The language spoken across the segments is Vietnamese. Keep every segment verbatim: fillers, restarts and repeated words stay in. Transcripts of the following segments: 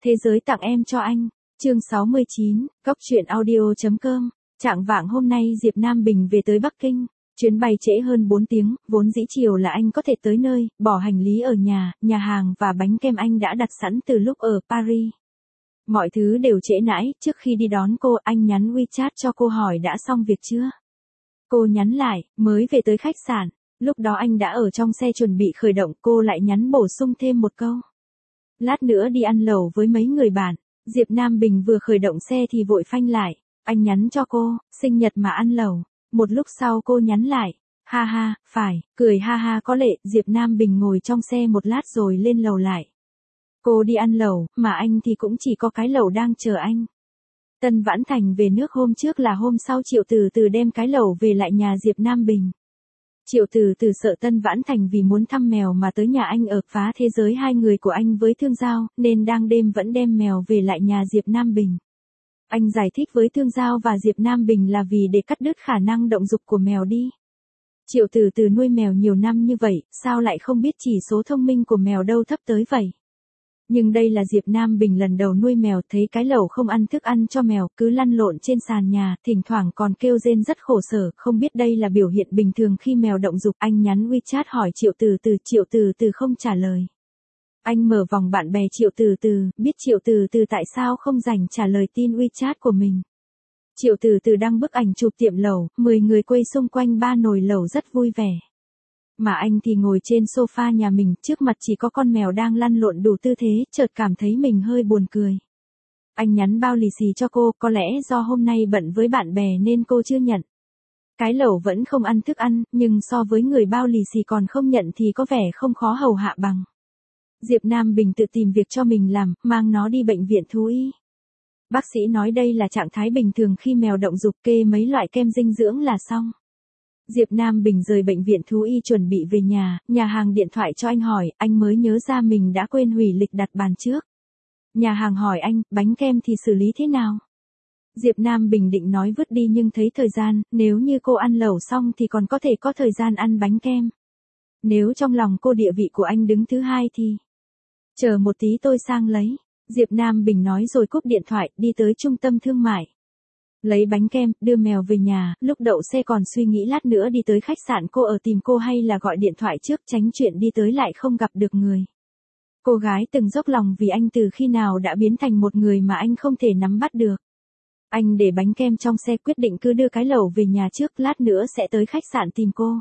Thế giới tặng em cho anh. Chương sáu mươi chín, Cốc truyện audio chấm com. Trạng vạng hôm nay Diệp Nam Bình về tới Bắc Kinh. Chuyến bay trễ hơn bốn tiếng, vốn dĩ chiều là anh có thể tới nơi, bỏ hành lý ở nhà, nhà hàng và bánh kem anh đã đặt sẵn từ lúc ở Paris. Mọi thứ đều trễ nãi, trước khi đi đón cô, anh nhắn WeChat cho cô hỏi đã xong việc chưa. Cô nhắn lại, mới về tới khách sạn. Lúc đó anh đã ở trong xe chuẩn bị khởi động, cô lại nhắn bổ sung thêm một câu. Lát nữa đi ăn lẩu với mấy người bạn. Diệp Nam Bình vừa khởi động xe thì vội phanh lại. Anh nhắn cho cô, sinh nhật mà ăn lẩu. Một lúc sau cô nhắn lại, ha ha, phải, cười ha ha có lệ. Diệp Nam Bình ngồi trong xe một lát rồi lên lầu lại. Cô đi ăn lẩu, mà anh thì cũng chỉ có cái lẩu đang chờ anh. Tân Vãn Thành về nước hôm trước là hôm sau Triệu Từ Từ đem cái lẩu về lại nhà Diệp Nam Bình. Triệu Từ Từ sợ Tân Vãn Thành vì muốn thăm mèo mà tới nhà anh ở phá thế giới hai người của anh với Thương Giao, nên đang đêm vẫn đem mèo về lại nhà Diệp Nam Bình. Anh giải thích với Thương Giao và Diệp Nam Bình là vì để cắt đứt khả năng động dục của mèo đi. Triệu Từ Từ nuôi mèo nhiều năm như vậy, sao lại không biết chỉ số thông minh của mèo đâu thấp tới vậy. Nhưng đây là Diệp Nam Bình lần đầu nuôi mèo, thấy cái lẩu không ăn thức ăn cho mèo, cứ lăn lộn trên sàn nhà, thỉnh thoảng còn kêu rên rất khổ sở, không biết đây là biểu hiện bình thường khi mèo động dục. Anh nhắn WeChat hỏi Triệu Từ Từ, Triệu Từ Từ không trả lời. Anh mở vòng bạn bè Triệu Từ Từ, biết Triệu Từ Từ tại sao không dành trả lời tin WeChat của mình. Triệu Từ Từ đăng bức ảnh chụp tiệm lẩu, mười người quay xung quanh ba nồi lẩu rất vui vẻ. Mà anh thì ngồi trên sofa nhà mình, trước mặt chỉ có con mèo đang lăn lộn đủ tư thế, chợt cảm thấy mình hơi buồn cười. Anh nhắn bao lì xì cho cô, có lẽ do hôm nay bận với bạn bè nên cô chưa nhận. Cái lẩu vẫn không ăn thức ăn, nhưng so với người bao lì xì còn không nhận thì có vẻ không khó hầu hạ bằng. Diệp Nam Bình tự tìm việc cho mình làm, mang nó đi bệnh viện thú y. Bác sĩ nói đây là trạng thái bình thường khi mèo động dục, kê mấy loại kem dinh dưỡng là xong. Diệp Nam Bình rời bệnh viện thú y chuẩn bị về nhà, nhà hàng điện thoại cho anh hỏi, anh mới nhớ ra mình đã quên hủy lịch đặt bàn trước. Nhà hàng hỏi anh, bánh kem thì xử lý thế nào? Diệp Nam Bình định nói vứt đi nhưng thấy thời gian, nếu như cô ăn lẩu xong thì còn có thể có thời gian ăn bánh kem. Nếu trong lòng cô địa vị của anh đứng thứ hai thì... Chờ một tí tôi sang lấy. Diệp Nam Bình nói rồi cúp điện thoại, đi tới trung tâm thương mại. Lấy bánh kem, đưa mèo về nhà, lúc đậu xe còn suy nghĩ lát nữa đi tới khách sạn cô ở tìm cô hay là gọi điện thoại trước, tránh chuyện đi tới lại không gặp được người. Cô gái từng dốc lòng vì anh từ khi nào đã biến thành một người mà anh không thể nắm bắt được. Anh để bánh kem trong xe, quyết định cứ đưa cái lẩu về nhà trước, lát nữa sẽ tới khách sạn tìm cô.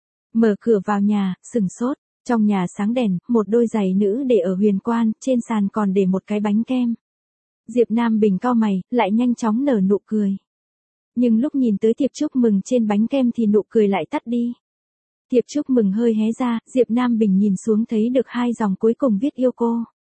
Mở cửa vào nhà, sừng sốt, trong nhà sáng đèn, một đôi giày nữ để ở huyền quan, trên sàn còn để một cái bánh kem. Diệp Nam Bình cau mày, lại nhanh chóng nở nụ cười. Nhưng lúc nhìn tới thiệp chúc mừng trên bánh kem thì nụ cười lại tắt đi. Thiệp chúc mừng hơi hé ra, Diệp Nam Bình nhìn xuống thấy được hai dòng cuối cùng viết yêu cô.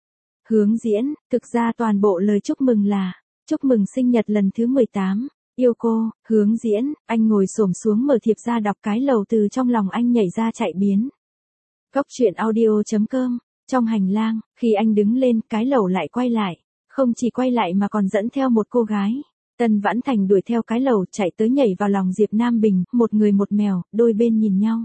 Hướng Diễn, thực ra toàn bộ lời chúc mừng là, chúc mừng sinh nhật lần thứ mười tám, yêu cô, Hướng Diễn. Anh ngồi xổm xuống mở thiệp ra đọc cái lầu, từ trong lòng anh nhảy ra chạy biến. Cốc truyện audio chấm com. Trong hành lang, khi anh đứng lên, cái lầu lại quay lại. Không chỉ quay lại mà còn dẫn theo một cô gái. Tân Vãn Thành đuổi theo cái lầu, chạy tới nhảy vào lòng Diệp Nam Bình, một người một mèo, đôi bên nhìn nhau.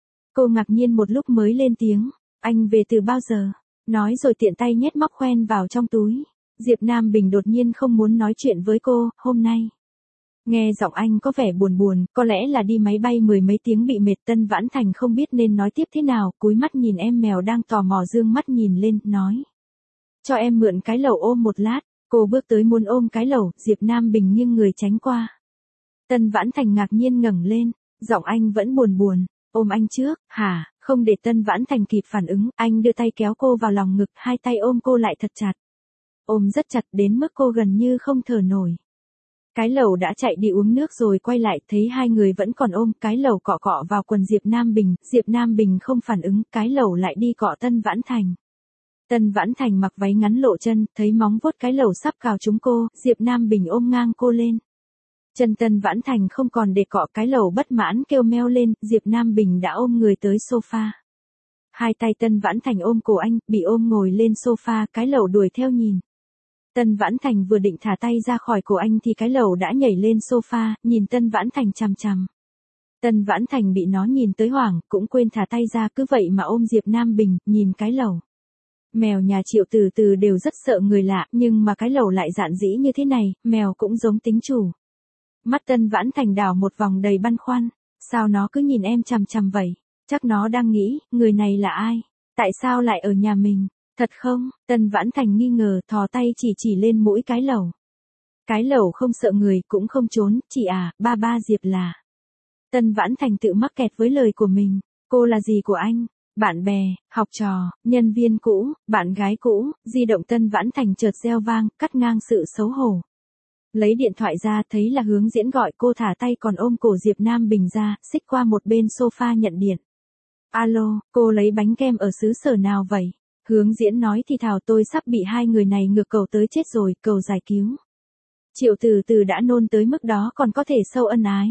Cô ngạc nhiên một lúc mới lên tiếng, anh về từ bao giờ? Nói rồi tiện tay nhét móc khoen vào trong túi. Diệp Nam Bình đột nhiên không muốn nói chuyện với cô, hôm nay. Nghe giọng anh có vẻ buồn buồn, có lẽ là đi máy bay mười mấy tiếng bị mệt. Tân Vãn Thành không biết nên nói tiếp thế nào, cúi mắt nhìn em mèo đang tò mò dương mắt nhìn lên, nói. Cho em mượn cái lẩu ôm một lát. Cô bước tới muốn ôm cái lẩu, Diệp Nam Bình nghiêng người tránh qua. Tân Vãn Thành ngạc nhiên ngẩng lên, giọng anh vẫn buồn buồn, ôm anh trước, hả? Không để Tân Vãn Thành kịp phản ứng, anh đưa tay kéo cô vào lòng ngực, hai tay ôm cô lại thật chặt. Ôm rất chặt đến mức cô gần như không thở nổi. Cái lẩu đã chạy đi uống nước rồi quay lại, thấy hai người vẫn còn ôm, cái lẩu cọ cọ vào quần Diệp Nam Bình, Diệp Nam Bình không phản ứng, cái lẩu lại đi cọ Tân Vãn Thành. Tân Vãn Thành mặc váy ngắn lộ chân, thấy móng vuốt cái lẩu sắp cào trúng cô, Diệp Nam Bình ôm ngang cô lên. Chân Tân Vãn Thành không còn để cọ, cái lẩu bất mãn kêu meo lên, Diệp Nam Bình đã ôm người tới sofa. Hai tay Tân Vãn Thành ôm cổ anh, bị ôm ngồi lên sofa, cái lẩu đuổi theo nhìn. Tân Vãn Thành vừa định thả tay ra khỏi cổ anh thì cái lẩu đã nhảy lên sofa, nhìn Tân Vãn Thành chằm chằm. Tân Vãn Thành bị nó nhìn tới hoảng, cũng quên thả tay ra, cứ vậy mà ôm Diệp Nam Bình, nhìn cái lẩu. Mèo nhà Triệu Từ Từ đều rất sợ người lạ, nhưng mà cái lẩu lại dạn dĩ như thế này, mèo cũng giống tính chủ. Mắt Tân Vãn Thành đảo một vòng đầy băn khoăn, sao nó cứ nhìn em chằm chằm vậy? Chắc nó đang nghĩ, người này là ai? Tại sao lại ở nhà mình? Thật không? Tân Vãn Thành nghi ngờ, thò tay chỉ chỉ lên mũi cái lẩu. Cái lẩu không sợ người, cũng không trốn, chị à, ba ba Diệp là. Tân Vãn Thành tự mắc kẹt với lời của mình, cô là gì của anh? Bạn bè, học trò, nhân viên cũ, bạn gái cũ, di động Tân Vãn Thành chợt reo vang, cắt ngang sự xấu hổ. Lấy điện thoại ra thấy là Hướng Diễn gọi, cô thả tay còn ôm cổ Diệp Nam Bình ra, xích qua một bên sofa nhận điện. Alo, cô lấy bánh kem ở xứ sở nào vậy? Hướng Diễn nói thì thào, tôi sắp bị hai người này ngược cầu tới chết rồi, cầu giải cứu. Triệu Từ Từ đã nôn tới mức đó còn có thể sâu ân ái.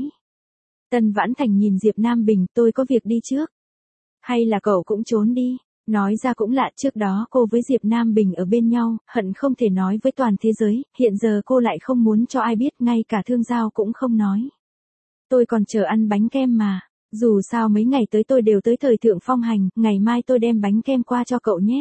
Tân Vãn Thành nhìn Diệp Nam Bình, tôi có việc đi trước. Hay là cậu cũng trốn đi? Nói ra cũng lạ, trước đó cô với Diệp Nam Bình ở bên nhau, hận không thể nói với toàn thế giới, hiện giờ cô lại không muốn cho ai biết, ngay cả Thương Giao cũng không nói. Tôi còn chờ ăn bánh kem mà, dù sao mấy ngày tới tôi đều tới thời thượng phong hành, ngày mai tôi đem bánh kem qua cho cậu nhé.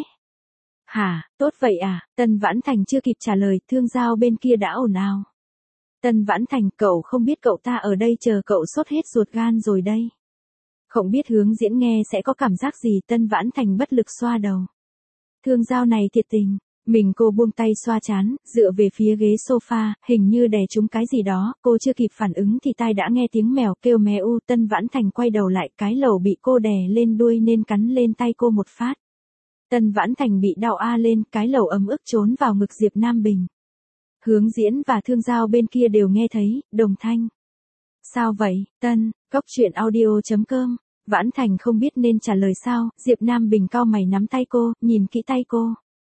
Hả, tốt vậy à? Tân Vãn Thành chưa kịp trả lời, Thương Giao bên kia đã ồn ào. Tân Vãn Thành, cậu không biết cậu ta ở đây chờ cậu sốt hết ruột gan rồi đây. Không biết Hướng Diễn nghe sẽ có cảm giác gì, Tân Vãn Thành bất lực xoa đầu. Thương Giao này thiệt tình, mình cô buông tay xoa chán, dựa về phía ghế sofa, hình như đè trúng cái gì đó, cô chưa kịp phản ứng thì tai đã nghe tiếng mèo kêu mé u. Tân Vãn Thành quay đầu lại, cái lẩu bị cô đè lên đuôi nên cắn lên tay cô một phát. Tân Vãn Thành bị đau a lên, cái lẩu ấm ức trốn vào ngực Diệp Nam Bình. Hướng Diễn và Thương Giao bên kia đều nghe thấy, đồng thanh. Sao vậy, Tân? Cốc truyện audio chấm com. Vãn Thành không biết nên trả lời sao, Diệp Nam Bình cau mày nắm tay cô, nhìn kỹ tay cô.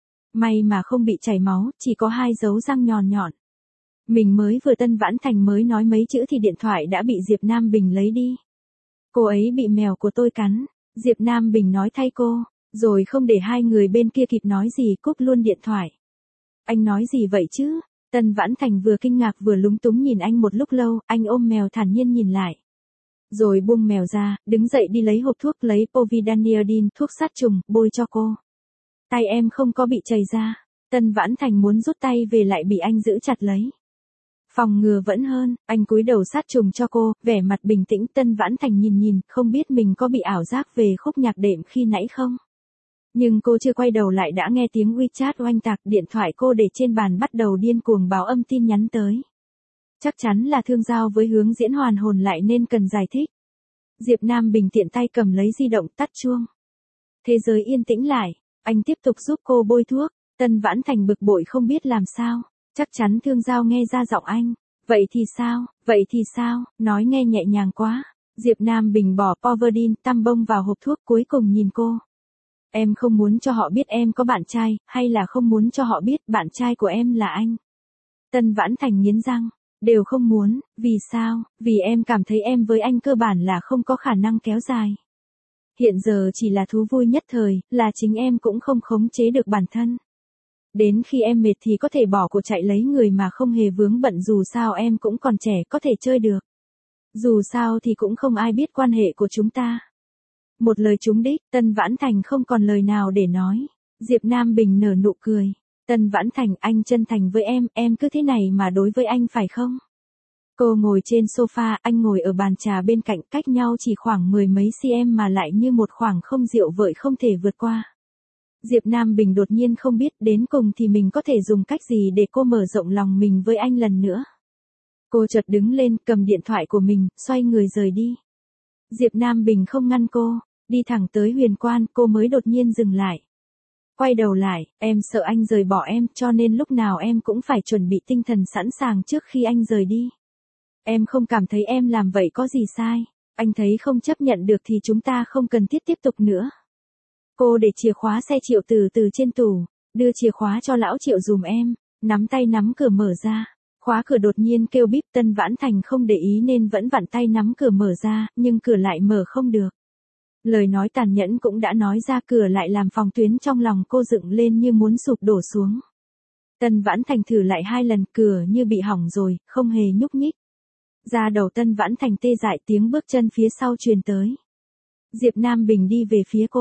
May mà không bị chảy máu, chỉ có hai dấu răng nhọn nhọn. Mình mới vừa Tân Vãn Thành mới nói mấy chữ thì điện thoại đã bị Diệp Nam Bình lấy đi. Cô ấy bị mèo của tôi cắn, Diệp Nam Bình nói thay cô, rồi không để hai người bên kia kịp nói gì, cúp luôn điện thoại. Anh nói gì vậy chứ? Tân Vãn Thành vừa kinh ngạc vừa lúng túng nhìn anh một lúc lâu, anh ôm mèo thản nhiên nhìn lại. Rồi buông mèo ra, đứng dậy đi lấy hộp thuốc, lấy Povidone, thuốc sát trùng, bôi cho cô. Tay em không có bị chảy ra. Tân Vãn Thành muốn rút tay về lại bị anh giữ chặt lấy. Phòng ngừa vẫn hơn, anh cúi đầu sát trùng cho cô, vẻ mặt bình tĩnh. Tân Vãn Thành nhìn nhìn, không biết mình có bị ảo giác về khúc nhạc đệm khi nãy không? Nhưng cô chưa quay đầu lại đã nghe tiếng WeChat oanh tạc, điện thoại cô để trên bàn bắt đầu điên cuồng báo âm tin nhắn tới. Chắc chắn là Thương Giao với Hướng Diễn hoàn hồn lại nên cần giải thích. Diệp Nam Bình tiện tay cầm lấy di động, tắt chuông. Thế giới yên tĩnh lại, anh tiếp tục giúp cô bôi thuốc. Tân Vãn Thành bực bội không biết làm sao. Chắc chắn Thương Giao nghe ra giọng anh. Vậy thì sao, vậy thì sao, nói nghe nhẹ nhàng quá. Diệp Nam Bình bỏ Povidone, tăm bông vào hộp thuốc, cuối cùng nhìn cô. Em không muốn cho họ biết em có bạn trai, hay là không muốn cho họ biết bạn trai của em là anh? Tân Vãn Thành nghiến răng. Đều không muốn, vì sao? Vì em cảm thấy em với anh cơ bản là không có khả năng kéo dài. Hiện giờ chỉ là thú vui nhất thời, là chính em cũng không khống chế được bản thân. Đến khi em mệt thì có thể bỏ cuộc chạy lấy người mà không hề vướng bận, dù sao em cũng còn trẻ, có thể chơi được. Dù sao thì cũng không ai biết quan hệ của chúng ta. Một lời trúng đích, Tân Vãn Thành không còn lời nào để nói. Diệp Nam Bình nở nụ cười. Tân Vãn Thành, anh chân thành với em, em cứ thế này mà đối với anh phải không? Cô ngồi trên sofa, anh ngồi ở bàn trà bên cạnh, cách nhau chỉ khoảng mười mấy cm mà lại như một khoảng không diệu vợi không thể vượt qua. Diệp Nam Bình đột nhiên không biết đến cùng thì mình có thể dùng cách gì để cô mở rộng lòng mình với anh lần nữa. Cô chợt đứng lên, cầm điện thoại của mình, xoay người rời đi. Diệp Nam Bình không ngăn cô, đi thẳng tới Huyền Quan, cô mới đột nhiên dừng lại. Quay đầu lại, em sợ anh rời bỏ em, cho nên lúc nào em cũng phải chuẩn bị tinh thần sẵn sàng trước khi anh rời đi. Em không cảm thấy em làm vậy có gì sai, anh thấy không chấp nhận được thì chúng ta không cần thiết tiếp tục nữa. Cô để chìa khóa xe Triệu Từ Từ trên tủ, đưa chìa khóa cho lão Triệu dùm em, nắm tay nắm cửa mở ra. Khóa cửa đột nhiên kêu bíp, Tân Vãn Thành không để ý nên vẫn vặn tay nắm cửa mở ra, nhưng cửa lại mở không được. Lời nói tàn nhẫn cũng đã nói ra, cửa lại làm phòng tuyến trong lòng cô dựng lên như muốn sụp đổ xuống. Tân Vãn Thành thử lại hai lần, cửa như bị hỏng rồi, không hề nhúc nhích. Da đầu Tân Vãn Thành tê dại, tiếng bước chân phía sau truyền tới. Diệp Nam Bình đi về phía cô.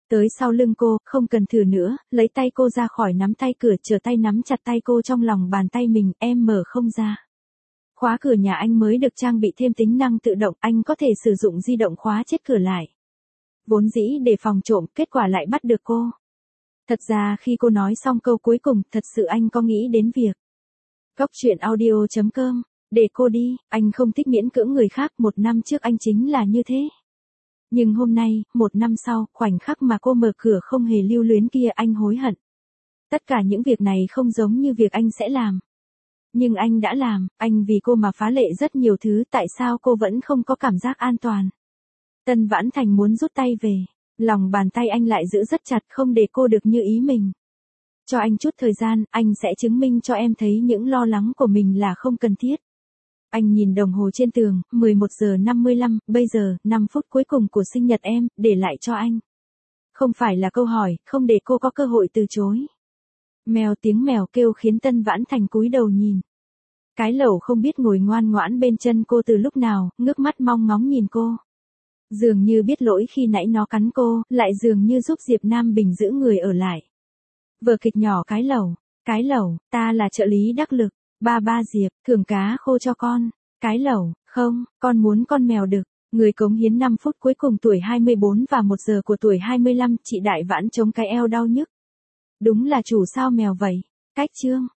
Tới sau lưng cô, không cần thử nữa, lấy tay cô ra khỏi nắm tay cửa, trở tay nắm chặt tay cô trong lòng bàn tay mình, em mở không ra. Khóa cửa nhà anh mới được trang bị thêm tính năng tự động, anh có thể sử dụng di động khóa chết cửa lại. Vốn dĩ để phòng trộm, kết quả lại bắt được cô. Thật ra khi cô nói xong câu cuối cùng, thật sự anh có nghĩ đến việc. Cóc truyện audio chấm com, để cô đi, anh không thích miễn cưỡng người khác, một năm trước anh chính là như thế. Nhưng hôm nay, một năm sau, khoảnh khắc mà cô mở cửa không hề lưu luyến kia anh hối hận. Tất cả những việc này không giống như việc anh sẽ làm. Nhưng anh đã làm, anh vì cô mà phá lệ rất nhiều thứ, tại sao cô vẫn không có cảm giác an toàn? Tân Vãn Thành muốn rút tay về, lòng bàn tay anh lại giữ rất chặt không để cô được như ý mình. Cho anh chút thời gian, anh sẽ chứng minh cho em thấy những lo lắng của mình là không cần thiết. Anh nhìn đồng hồ trên tường, mười một giờ năm mươi lăm, bây giờ, năm phút cuối cùng của sinh nhật em, để lại cho anh. Không phải là câu hỏi, không để cô có cơ hội từ chối. Mèo tiếng mèo kêu khiến Tân Vãn Thành cúi đầu nhìn. Cái lẩu không biết ngồi ngoan ngoãn bên chân cô từ lúc nào, ngước mắt mong ngóng nhìn cô. Dường như biết lỗi khi nãy nó cắn cô, lại dường như giúp Diệp Nam Bình giữ người ở lại. Vở kịch nhỏ cái lẩu, cái lẩu, ta là trợ lý đắc lực, ba ba Diệp, thưởng cá khô cho con, cái lẩu, không, con muốn con mèo đực, người cống hiến năm phút cuối cùng tuổi hai mươi bốn và một giờ của tuổi hai mươi lăm, chị Đại Vãn chống cái eo đau nhức. Đúng là chủ sao mèo vậy, cách chương.